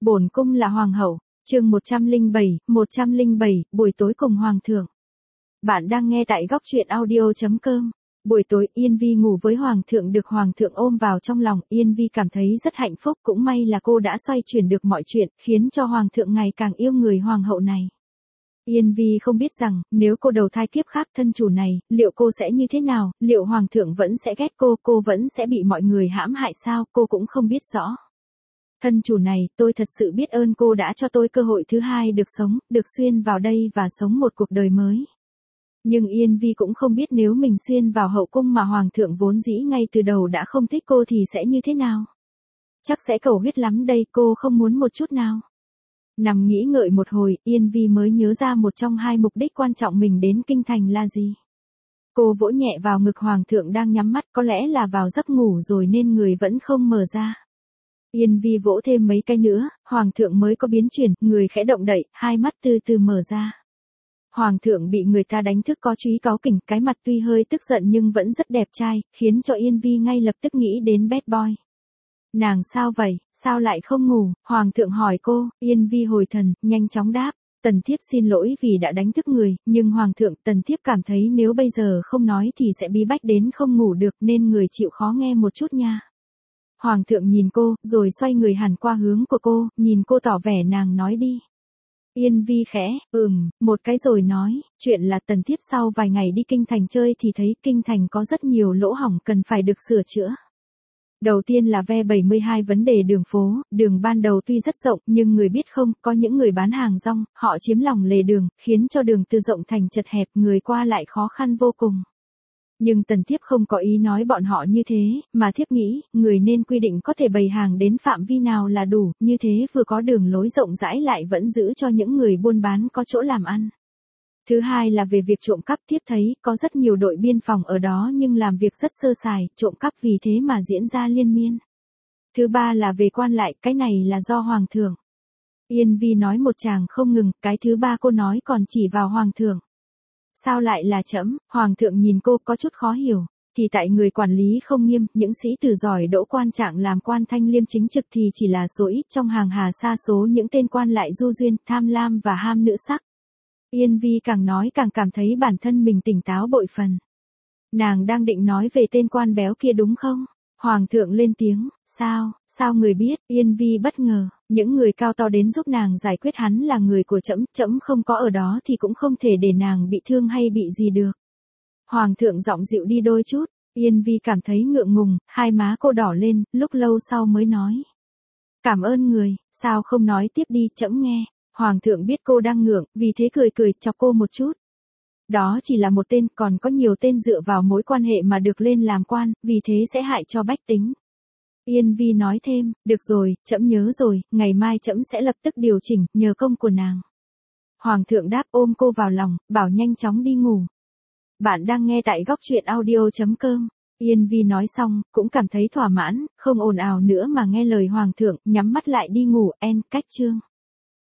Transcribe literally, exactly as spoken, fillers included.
Bổn cung là hoàng hậu, chương một trăm lẻ bảy, một trăm lẻ bảy, buổi tối cùng hoàng thượng. Bạn đang nghe tại góc truyện audio chấm com. Buổi tối Yên Vi ngủ với hoàng thượng được hoàng thượng ôm vào trong lòng, Yên Vi cảm thấy rất hạnh phúc, cũng may là cô đã xoay chuyển được mọi chuyện, khiến cho hoàng thượng ngày càng yêu người hoàng hậu này. Yên Vi không biết rằng, nếu cô đầu thai kiếp khác thân chủ này, liệu cô sẽ như thế nào, liệu hoàng thượng vẫn sẽ ghét cô, cô vẫn sẽ bị mọi người hãm hại sao, cô cũng không biết rõ. Thân chủ này, tôi thật sự biết ơn cô đã cho tôi cơ hội thứ hai được sống, được xuyên vào đây và sống một cuộc đời mới. Nhưng Yên Vi cũng không biết nếu mình xuyên vào hậu cung mà hoàng thượng vốn dĩ ngay từ đầu đã không thích cô thì sẽ như thế nào. Chắc sẽ cầu huyết lắm đây, cô không muốn một chút nào. Nằm nghĩ ngợi một hồi, Yên Vi mới nhớ ra một trong hai mục đích quan trọng mình đến kinh thành là gì. Cô vỗ nhẹ vào ngực hoàng thượng đang nhắm mắt, có lẽ là vào giấc ngủ rồi nên người vẫn không mở ra. Yên Vi vỗ thêm mấy cái nữa, hoàng thượng mới có biến chuyển, người khẽ động đậy, hai mắt từ từ mở ra. Hoàng thượng bị người ta đánh thức có chúy cáu kỉnh, cái mặt tuy hơi tức giận nhưng vẫn rất đẹp trai, khiến cho Yên Vi ngay lập tức nghĩ đến bad boy. Nàng sao vậy, sao lại không ngủ, hoàng thượng hỏi cô, Yên Vi hồi thần, nhanh chóng đáp, tần thiếp xin lỗi vì đã đánh thức người, nhưng hoàng thượng, tần thiếp cảm thấy nếu bây giờ không nói thì sẽ bí bách đến không ngủ được nên người chịu khó nghe một chút nha. Hoàng thượng nhìn cô, rồi xoay người hẳn qua hướng của cô, nhìn cô tỏ vẻ nàng nói đi. Yên Vi khẽ, ừm, một cái rồi nói, chuyện là tần thiếp sau vài ngày đi kinh thành chơi thì thấy kinh thành có rất nhiều lỗ hổng cần phải được sửa chữa. Đầu tiên là ve bảy mươi hai vấn đề đường phố, đường ban đầu tuy rất rộng nhưng người biết không, có những người bán hàng rong, họ chiếm lòng lề đường, khiến cho đường từ rộng thành chật hẹp, người qua lại khó khăn vô cùng. Nhưng tần thiếp không có ý nói bọn họ như thế, mà thiếp nghĩ, người nên quy định có thể bày hàng đến phạm vi nào là đủ, như thế vừa có đường lối rộng rãi lại vẫn giữ cho những người buôn bán có chỗ làm ăn. Thứ hai là về việc trộm cắp, thiếp thấy, có rất nhiều đội biên phòng ở đó nhưng làm việc rất sơ sài, trộm cắp vì thế mà diễn ra liên miên. Thứ ba là về quan lại, cái này là do hoàng thượng. Yên Vi nói một tràng không ngừng, cái thứ ba cô nói còn chỉ vào hoàng thượng. Sao lại là trẫm? Hoàng thượng nhìn cô có chút khó hiểu, thì tại người quản lý không nghiêm, những sĩ tử giỏi đỗ quan trạng làm quan thanh liêm chính trực thì chỉ là số ít trong hàng hà sa số những tên quan lại du duyên, tham lam và ham nữ sắc. Yên Vi càng nói càng cảm thấy bản thân mình tỉnh táo bội phần. Nàng đang định nói về tên quan béo kia đúng không? Hoàng thượng lên tiếng, sao, sao người biết? Yên Vi bất ngờ, những người cao to đến giúp nàng giải quyết hắn là người của trẫm, trẫm không có ở đó thì cũng không thể để nàng bị thương hay bị gì được. Hoàng thượng giọng dịu đi đôi chút, Yên Vi cảm thấy ngượng ngùng, hai má cô đỏ lên, lúc lâu sau mới nói. Cảm ơn người, sao không nói tiếp đi, trẫm nghe. Hoàng thượng biết cô đang ngượng, vì thế cười cười chọc cô một chút. Đó chỉ là một tên, còn có nhiều tên dựa vào mối quan hệ mà được lên làm quan, vì thế sẽ hại cho bách tính. Yên Vi nói thêm, được rồi, trẫm nhớ rồi, ngày mai trẫm sẽ lập tức điều chỉnh, nhờ công của nàng. Hoàng thượng đáp ôm cô vào lòng, bảo nhanh chóng đi ngủ. Bạn đang nghe tại góc truyện audio chấm com. Yên Vi nói xong, cũng cảm thấy thỏa mãn, không ồn ào nữa mà nghe lời hoàng thượng, nhắm mắt lại đi ngủ, en cách chương.